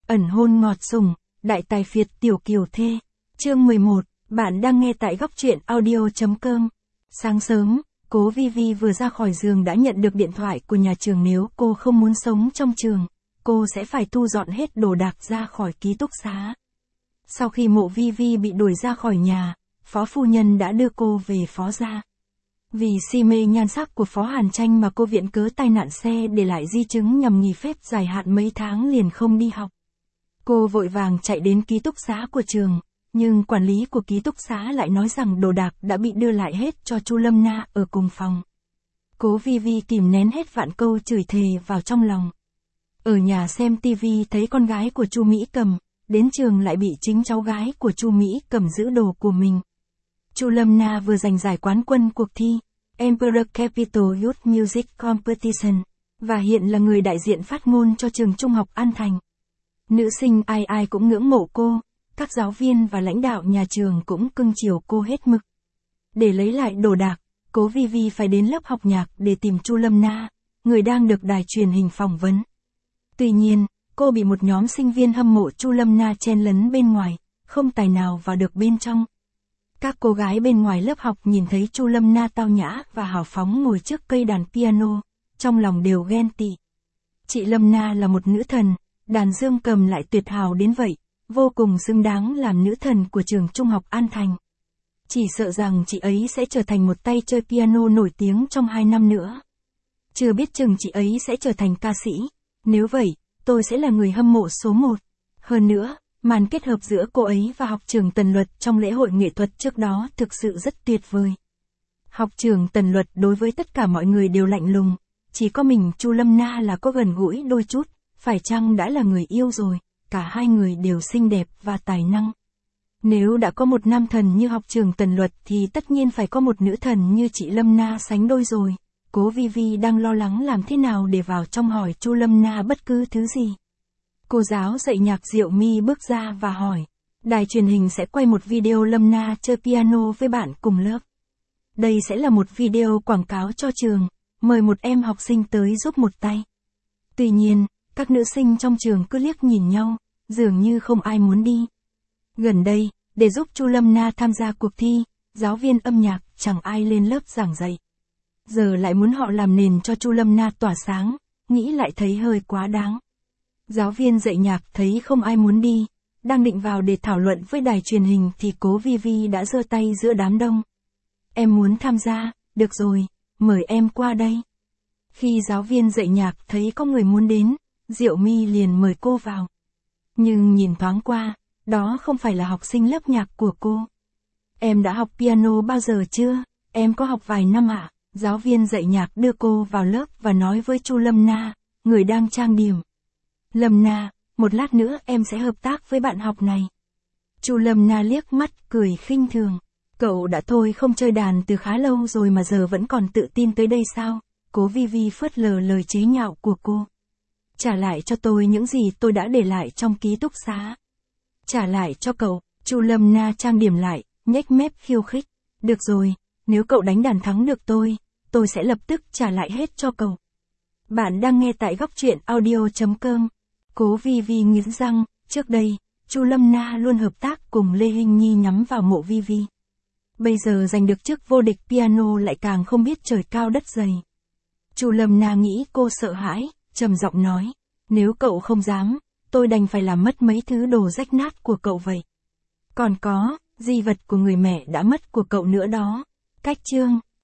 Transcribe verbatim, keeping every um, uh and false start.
ẩn hôn ngọt sủng, đại tài phiệt tiểu kiều thê. Chương mười một, bạn đang nghe tại góc truyện audio.com. Sáng sớm, cố Vi Vi vừa ra khỏi giường đã nhận được điện thoại của nhà trường, nếu cô không muốn sống trong trường, cô sẽ phải thu dọn hết đồ đạc ra khỏi ký túc xá. Sau khi Mộ Vi Vi bị đuổi ra khỏi nhà, phó phu nhân đã đưa cô về phó gia. Vì si mê nhan sắc của Phó Hàn Tranh mà cô viện cớ tai nạn xe để lại di chứng nhằm nghỉ phép dài hạn mấy tháng liền không đi học. Cô vội vàng chạy đến ký túc xá của trường, nhưng quản lý của ký túc xá lại nói rằng đồ đạc đã bị đưa lại hết cho Chu Lâm Na ở cùng phòng. Cố Vi Vi kìm nén hết vạn câu chửi thề vào trong lòng. Ở nhà xem tivi thấy con gái của Chu Mỹ Cầm, đến trường lại bị chính cháu gái của Chu Mỹ Cầm giữ đồ của mình. Chu Lâm Na vừa giành giải quán quân cuộc thi Emperor Capital Youth Music Competition, và hiện là người đại diện phát ngôn cho trường trung học An Thành. Nữ sinh ai ai cũng ngưỡng mộ cô, các giáo viên và lãnh đạo nhà trường cũng cưng chiều cô hết mực. Để lấy lại đồ đạc, cố Vi Vi phải đến lớp học nhạc để tìm Chu Lâm Na, người đang được đài truyền hình phỏng vấn. Tuy nhiên, cô bị một nhóm sinh viên hâm mộ Chu Lâm Na chen lấn bên ngoài, không tài nào vào được bên trong. Các cô gái bên ngoài lớp học nhìn thấy Chu Lâm Na tao nhã và hào phóng ngồi trước cây đàn piano, trong lòng đều ghen tị. Chị Lâm Na là một nữ thần, đàn dương cầm lại tuyệt hào đến vậy, vô cùng xứng đáng làm nữ thần của trường trung học An Thành. Chỉ sợ rằng chị ấy sẽ trở thành một tay chơi piano nổi tiếng trong hai năm nữa. Chưa biết chừng chị ấy sẽ trở thành ca sĩ, nếu vậy, tôi sẽ là người hâm mộ số một. Hơn nữa, màn kết hợp giữa cô ấy và học trưởng Tần Luật trong lễ hội nghệ thuật trước đó thực sự rất tuyệt vời. Học trưởng Tần Luật đối với tất cả mọi người đều lạnh lùng, chỉ có mình Chu Lâm Na là có gần gũi đôi chút, phải chăng đã là người yêu rồi, cả hai người đều xinh đẹp và tài năng. Nếu đã có một nam thần như học trưởng Tần Luật thì tất nhiên phải có một nữ thần như chị Lâm Na sánh đôi rồi. Cố Vi Vi đang lo lắng làm thế nào để vào trong hỏi Chu Lâm Na bất cứ thứ gì. Cô giáo dạy nhạc Diệu My bước ra và hỏi, đài truyền hình sẽ quay một video Lâm Na chơi piano với bạn cùng lớp. Đây sẽ là một video quảng cáo cho trường, mời một em học sinh tới giúp một tay. Tuy nhiên, các nữ sinh trong trường cứ liếc nhìn nhau, dường như không ai muốn đi. Gần đây, để giúp Chu Lâm Na tham gia cuộc thi, giáo viên âm nhạc chẳng ai lên lớp giảng dạy. Giờ lại muốn họ làm nền cho Chu Lâm Na tỏa sáng, nghĩ lại thấy hơi quá đáng. Giáo viên dạy nhạc thấy không ai muốn đi, đang định vào để thảo luận với đài truyền hình thì cố Vi Vi đã giơ tay giữa đám đông. Em muốn tham gia, được rồi, mời em qua đây. Khi giáo viên dạy nhạc thấy có người muốn đến, Diệu My liền mời cô vào. Nhưng nhìn thoáng qua, đó không phải là học sinh lớp nhạc của cô. Em đã học piano bao giờ chưa? Em có học vài năm ạ. Giáo viên dạy nhạc đưa cô vào lớp và nói với Chu Lâm Na, người đang trang điểm. Lâm Na, một lát nữa em sẽ hợp tác với bạn học này. Chu Lâm Na liếc mắt cười khinh thường. Cậu đã thôi không chơi đàn từ khá lâu rồi mà giờ vẫn còn tự tin tới đây sao? Cố Vi Vi phớt lờ lời chế nhạo của cô. Trả lại cho tôi những gì tôi đã để lại trong ký túc xá. Trả lại cho cậu. Chu Lâm Na trang điểm lại, nhếch mép khiêu khích. Được rồi, nếu cậu đánh đàn thắng được tôi, tôi sẽ lập tức trả lại hết cho cậu. Bạn đang nghe tại góc truyện audio.com. Cố Vi Vi nghiến răng, trước đây, Chu Lâm Na luôn hợp tác cùng Lê Hinh Nhi nhắm vào Mộ Vi Vi. Bây giờ giành được chức vô địch piano lại càng không biết trời cao đất dày. Chu Lâm Na nghĩ cô sợ hãi, trầm giọng nói, nếu cậu không dám, tôi đành phải làm mất mấy thứ đồ rách nát của cậu vậy. Còn có, di vật của người mẹ đã mất của cậu nữa đó. Cách chương.